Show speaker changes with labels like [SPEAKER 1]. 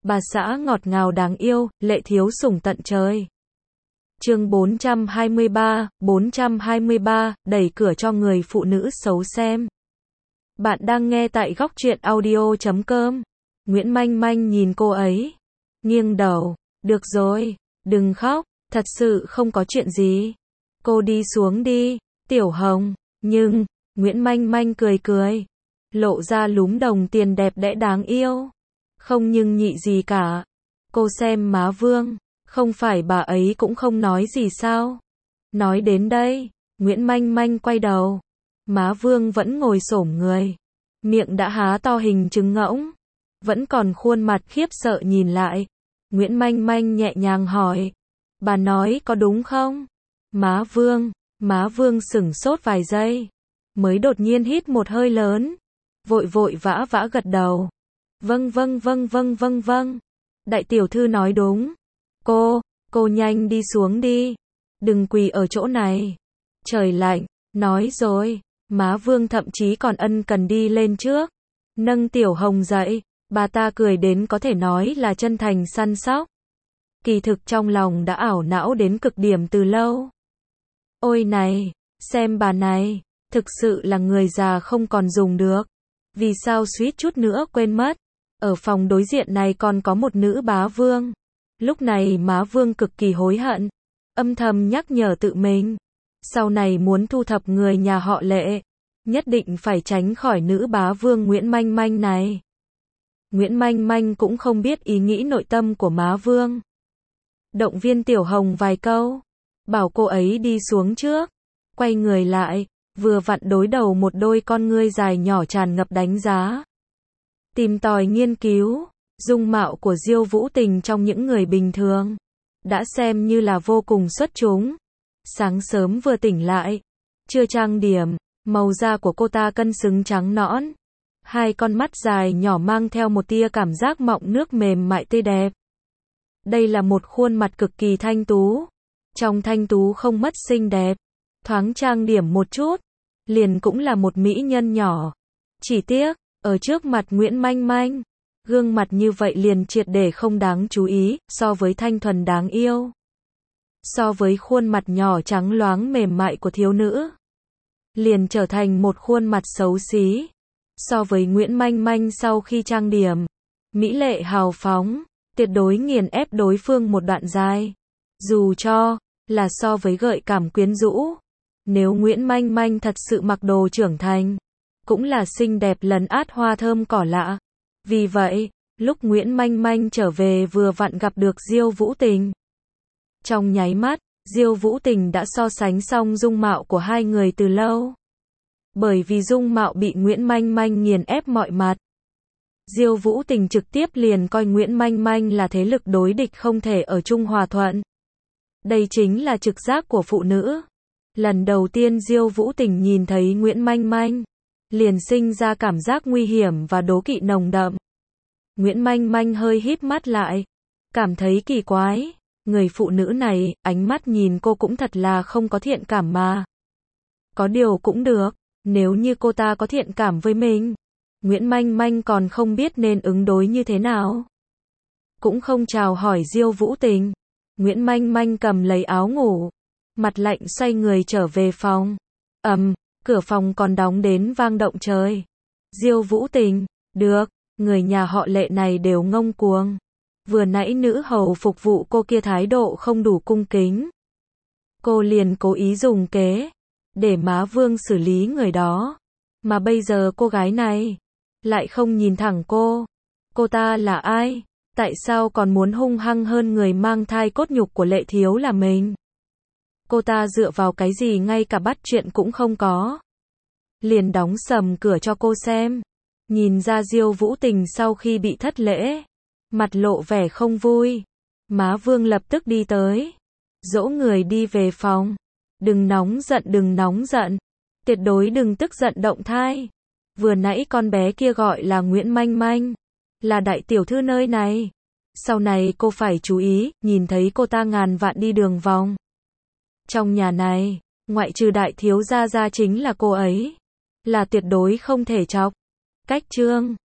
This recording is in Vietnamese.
[SPEAKER 1] bà xã ngọt ngào đáng yêu, lệ thiếu sủng tận trời. Chương 423, đẩy cửa cho người phụ nữ xấu xem. Bạn đang nghe tại góc truyện audio.com. Nguyễn Manh Manh nhìn cô ấy, nghiêng đầu, được rồi, đừng khóc, thật sự không có chuyện gì. Cô đi xuống đi, Tiểu Hồng, nhưng, Nguyễn Manh Manh cười cười, lộ ra lúm đồng tiền đẹp đẽ đáng yêu. Không nhưng nhị gì cả. Cô xem má Vương, không phải bà ấy cũng không nói gì sao? Nói đến đây, Nguyễn Manh Manh quay đầu. Má Vương vẫn ngồi xổm người, miệng đã há to hình trứng ngỗng, vẫn còn khuôn mặt khiếp sợ nhìn lại. Nguyễn Manh Manh nhẹ nhàng hỏi, bà nói có đúng không? Má Vương sửng sốt vài giây, mới đột nhiên hít một hơi lớn, vội vội vã vã gật đầu. Vâng. Đại tiểu thư nói đúng. Cô nhanh đi xuống đi. Đừng quỳ ở chỗ này. Trời lạnh, nói rồi. Má Vương thậm chí còn ân cần đi lên trước, nâng Tiểu Hồng dậy. Bà ta cười đến có thể nói là chân thành săn sóc. Kỳ thực trong lòng đã ảo não đến cực điểm từ lâu. Ôi này, xem bà này, thực sự là người già không còn dùng được. Vì sao suýt chút nữa quên mất. Ở phòng đối diện này còn có một nữ bá vương. Lúc này má Vương cực kỳ hối hận, âm thầm nhắc nhở tự mình. Sau này muốn thu thập người nhà họ Lệ, nhất định phải tránh khỏi nữ bá vương Nguyễn Manh Manh này. Nguyễn Manh Manh cũng không biết ý nghĩ nội tâm của má Vương. Động viên Tiểu Hồng vài câu, bảo cô ấy đi xuống trước, quay người lại, vừa vặn đối đầu một đôi con ngươi dài nhỏ tràn ngập đánh giá. Tìm tòi nghiên cứu, dung mạo của Diêu Vũ Tình trong những người bình thường, đã xem như là vô cùng xuất chúng. Sáng sớm vừa tỉnh lại, chưa trang điểm, màu da của cô ta cân xứng trắng nõn. Hai con mắt dài nhỏ mang theo một tia cảm giác mọng nước mềm mại tươi đẹp. Đây là một khuôn mặt cực kỳ thanh tú. Trong thanh tú không mất xinh đẹp, thoáng trang điểm một chút, liền cũng là một mỹ nhân nhỏ. Chỉ tiếc, ở trước mặt Nguyễn Manh Manh, gương mặt như vậy liền triệt để không đáng chú ý, so với thanh thuần đáng yêu. So với khuôn mặt nhỏ trắng loáng mềm mại của thiếu nữ, liền trở thành một khuôn mặt xấu xí. So với Nguyễn Manh Manh sau khi trang điểm, mỹ lệ hào phóng, tuyệt đối nghiền ép đối phương một đoạn dài. Dù cho là so với gợi cảm quyến rũ, nếu Nguyễn Manh Manh thật sự mặc đồ trưởng thành, cũng là xinh đẹp lấn át hoa thơm cỏ lạ. Vì vậy, lúc Nguyễn Manh Manh trở về vừa vặn gặp được Diêu Vũ Tình. Trong nháy mắt, Diêu Vũ Tình đã so sánh xong dung mạo của hai người từ lâu. Bởi vì dung mạo bị Nguyễn Manh Manh nghiền ép mọi mặt, Diêu Vũ Tình trực tiếp liền coi Nguyễn Manh Manh là thế lực đối địch không thể ở chung hòa thuận. Đây chính là trực giác của phụ nữ. Lần đầu tiên Diêu Vũ Tình nhìn thấy Nguyễn Manh Manh, liền sinh ra cảm giác nguy hiểm và đố kỵ nồng đậm. Nguyễn Manh Manh hơi híp mắt lại, cảm thấy kỳ quái. Người phụ nữ này, ánh mắt nhìn cô cũng thật là không có thiện cảm mà. Có điều cũng được, nếu như cô ta có thiện cảm với mình, Nguyễn Manh Manh còn không biết nên ứng đối như thế nào. Cũng không chào hỏi Diêu Vũ Tình, Nguyễn Manh Manh cầm lấy áo ngủ, mặt lạnh xoay người trở về phòng. Cửa phòng còn đóng đến vang động trời. Diêu Vũ Tình, được, người nhà họ Lệ này đều ngông cuồng. Vừa nãy nữ hầu phục vụ cô kia thái độ không đủ cung kính. Cô liền cố ý dùng kế, để má Vương xử lý người đó. Mà bây giờ cô gái này, lại không nhìn thẳng cô. Cô ta là ai? Tại sao còn muốn hung hăng hơn người mang thai cốt nhục của Lệ thiếu là mình? Cô ta dựa vào cái gì ngay cả bắt chuyện cũng không có. Liền đóng sầm cửa cho cô xem. Nhìn ra Diêu Vũ Tình sau khi bị thất lễ, mặt lộ vẻ không vui. Má Vương lập tức đi tới, dỗ người đi về phòng. Đừng nóng giận. Tuyệt đối đừng tức giận động thai. Vừa nãy con bé kia gọi là Nguyễn Manh Manh, là đại tiểu thư nơi này. Sau này cô phải chú ý, nhìn thấy cô ta ngàn vạn đi đường vòng. Trong nhà này, ngoại trừ đại thiếu gia ra chính là cô ấy, là tuyệt đối không thể chọc. Cách chương